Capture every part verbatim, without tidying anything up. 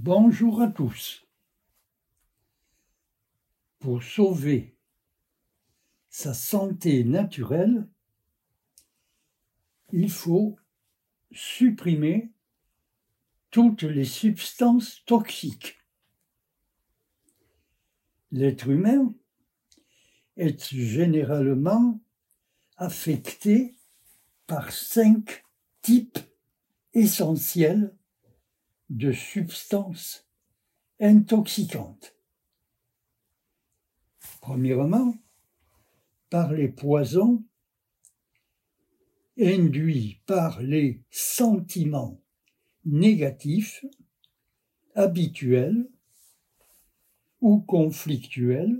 Bonjour à tous. Pour sauver sa santé naturelle, il faut supprimer toutes les substances toxiques. L'être humain est généralement affecté par cinq types essentiels de substances intoxicantes. Premièrement, par les poisons induits par les sentiments négatifs, habituels ou conflictuels,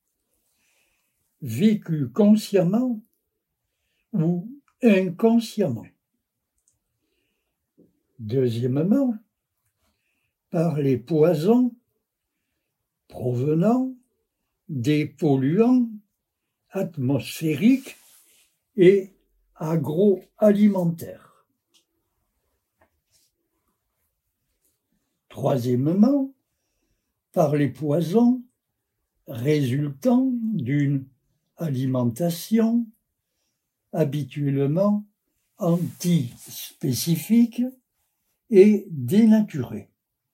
vécus consciemment ou inconsciemment. Deuxièmement, par les poisons provenant des polluants atmosphériques et agroalimentaires. Troisièmement, par les poisons résultant d'une alimentation habituellement antispécifique et dénaturée.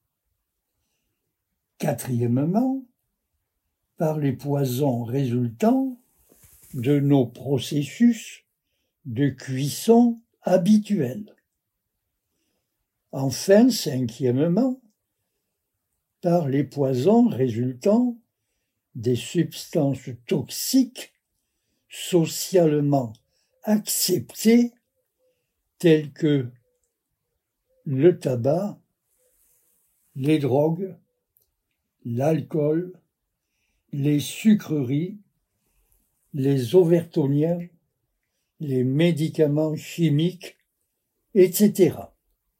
Quatrièmement, par les poisons résultant de nos processus de cuisson habituels. Enfin, cinquièmement, par les poisons résultant des substances toxiques socialement acceptées telles que le tabac, les drogues, l'alcool, les sucreries, les overtoniens, les médicaments chimiques, et cetera.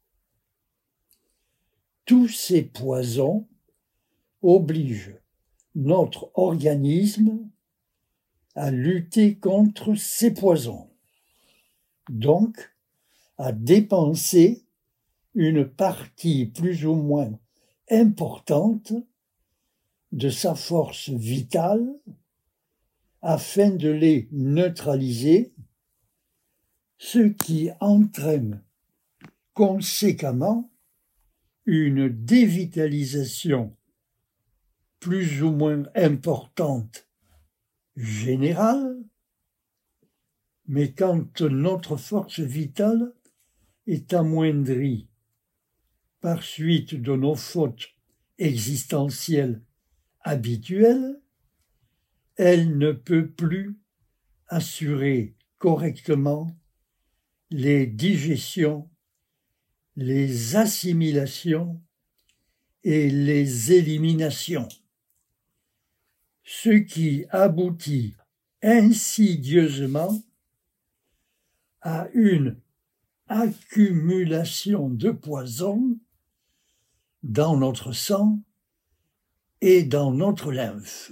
Tous ces poisons obligent notre organisme à lutter contre ces poisons, donc à dépenser une partie plus ou moins importante de sa force vitale afin de les neutraliser, ce qui entraîne conséquemment une dévitalisation plus ou moins importante générale, mais quand notre force vitale est amoindrie par suite de nos fautes existentielles habituelles, elle ne peut plus assurer correctement les digestions, les assimilations et les éliminations, ce qui aboutit insidieusement à une accumulation de poison dans notre sang et dans notre lymphe,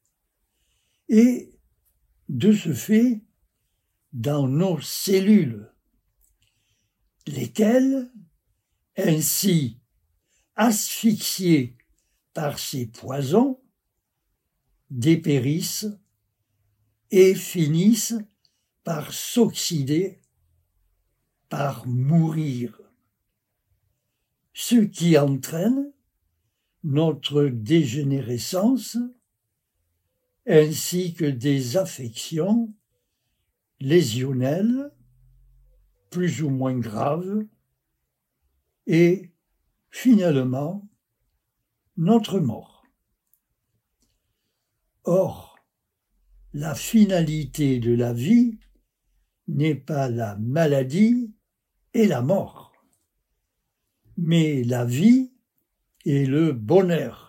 et de ce fait dans nos cellules, lesquelles, ainsi asphyxiées par ces poisons, dépérissent et finissent par s'oxyder, par mourir, ce qui entraîne notre dégénérescence ainsi que des affections lésionnelles plus ou moins graves et finalement notre mort. Or, la finalité de la vie n'est pas la maladie et la mort, mais la vie et le bonheur.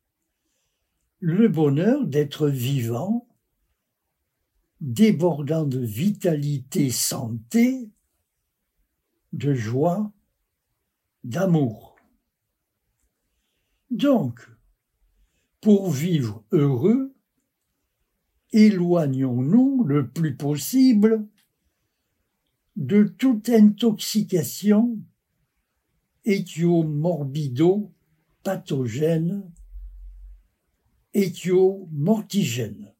Le bonheur d'être vivant, débordant de vitalité, santé, de joie, d'amour. Donc, pour vivre heureux, éloignons-nous le plus possible de toute intoxication éthiomorbido pathogènes étiomortigènes.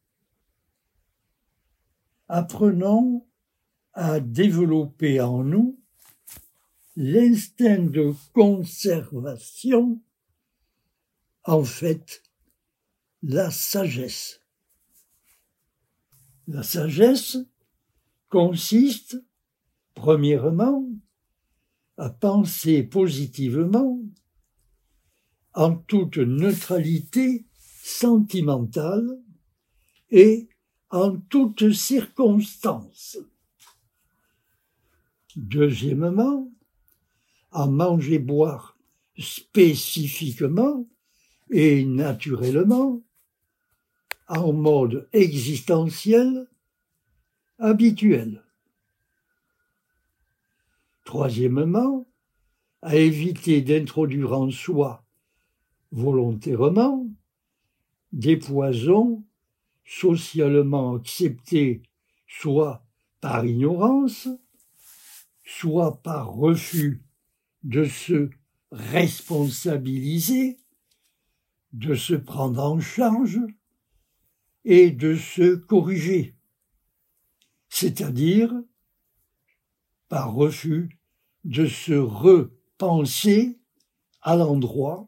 Apprenons à développer en nous l'instinct de conservation, en fait, la sagesse. La sagesse consiste, premièrement, à penser positivement en toute neutralité sentimentale et en toutes circonstances. Deuxièmement, à manger-boire spécifiquement et naturellement, en mode existentiel, habituel. Troisièmement, à éviter d'introduire en soi volontairement des poisons socialement acceptés soit par ignorance, soit par refus de se responsabiliser, de se prendre en charge et de se corriger, c'est-à-dire par refus de se repenser à l'endroit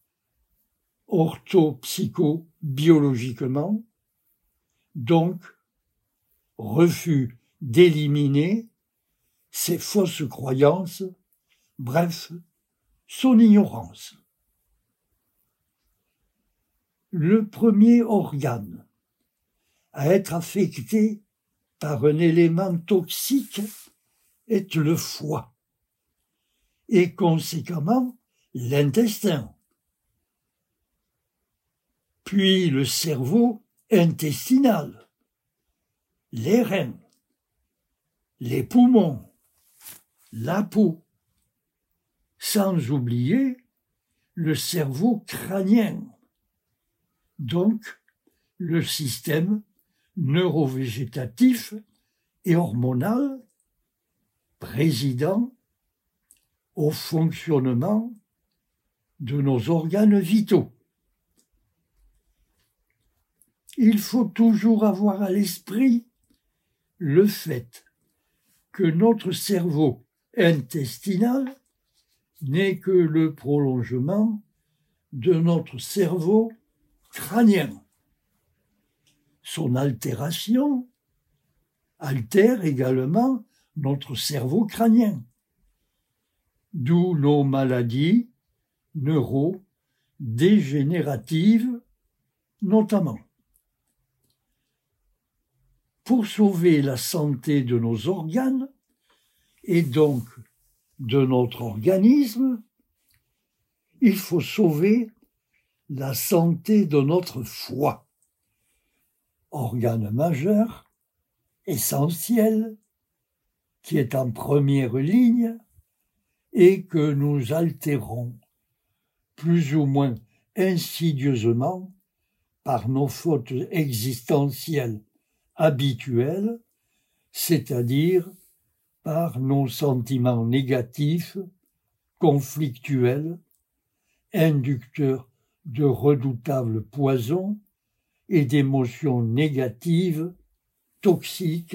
orthopsycho-biologiquement, donc refus d'éliminer ses fausses croyances, bref, son ignorance. Le premier organe à être affecté par un élément toxique est le foie et conséquemment l'intestin, puis le cerveau intestinal, les reins, les poumons, la peau, sans oublier le cerveau crânien, donc le système neurovégétatif et hormonal présidant au fonctionnement de nos organes vitaux. Il faut toujours avoir à l'esprit le fait que notre cerveau intestinal n'est que le prolongement de notre cerveau crânien. Son altération altère également notre cerveau crânien, d'où nos maladies neurodégénératives notamment. Pour sauver la santé de nos organes et donc de notre organisme, il faut sauver la santé de notre foie, organe majeur, essentiel, qui est en première ligne et que nous altérons plus ou moins insidieusement par nos fautes existentielles habituelles, c'est-à-dire par nos sentiments négatifs, conflictuels, inducteurs de redoutables poisons et d'émotions négatives, toxiques,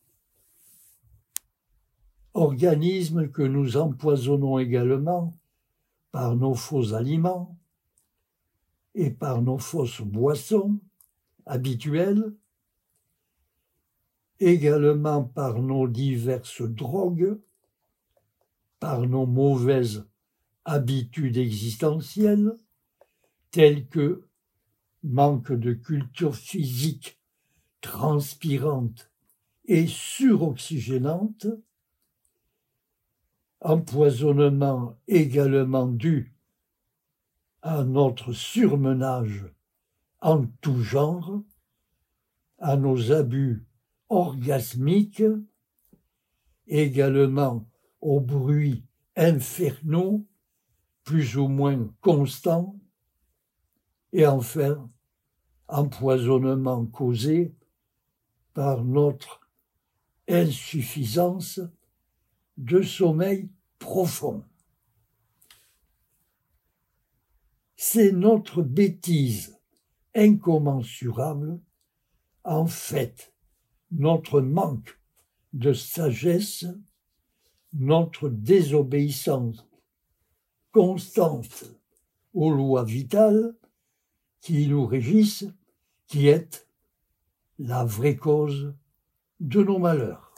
organismes que nous empoisonnons également par nos faux aliments et par nos fausses boissons habituelles, également par nos diverses drogues, par nos mauvaises habitudes existentielles, telles que manque de culture physique transpirante et suroxygénante, empoisonnement également dû à notre surmenage en tout genre, à nos abus orgasmiques, également aux bruits infernaux, plus ou moins constants, et enfin, empoisonnement causé par notre insuffisance de sommeil profond. c'est notre bêtise incommensurable, en fait, notre manque de sagesse, notre désobéissance constante aux lois vitales qui nous régissent, qui est la vraie cause de nos malheurs.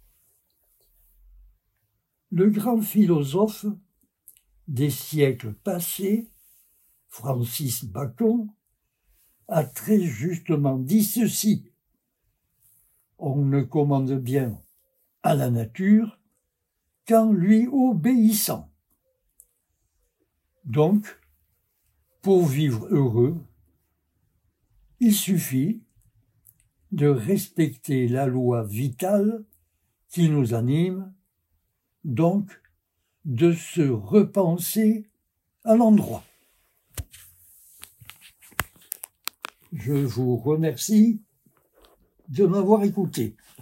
Le grand philosophe des siècles passés, Francis Bacon, a très justement dit ceci: on ne commande bien à la nature qu'en lui obéissant. Donc, pour vivre heureux, il suffit de respecter la loi vitale qui nous anime, donc de se repenser à l'endroit. Je vous remercie de m'avoir écouté.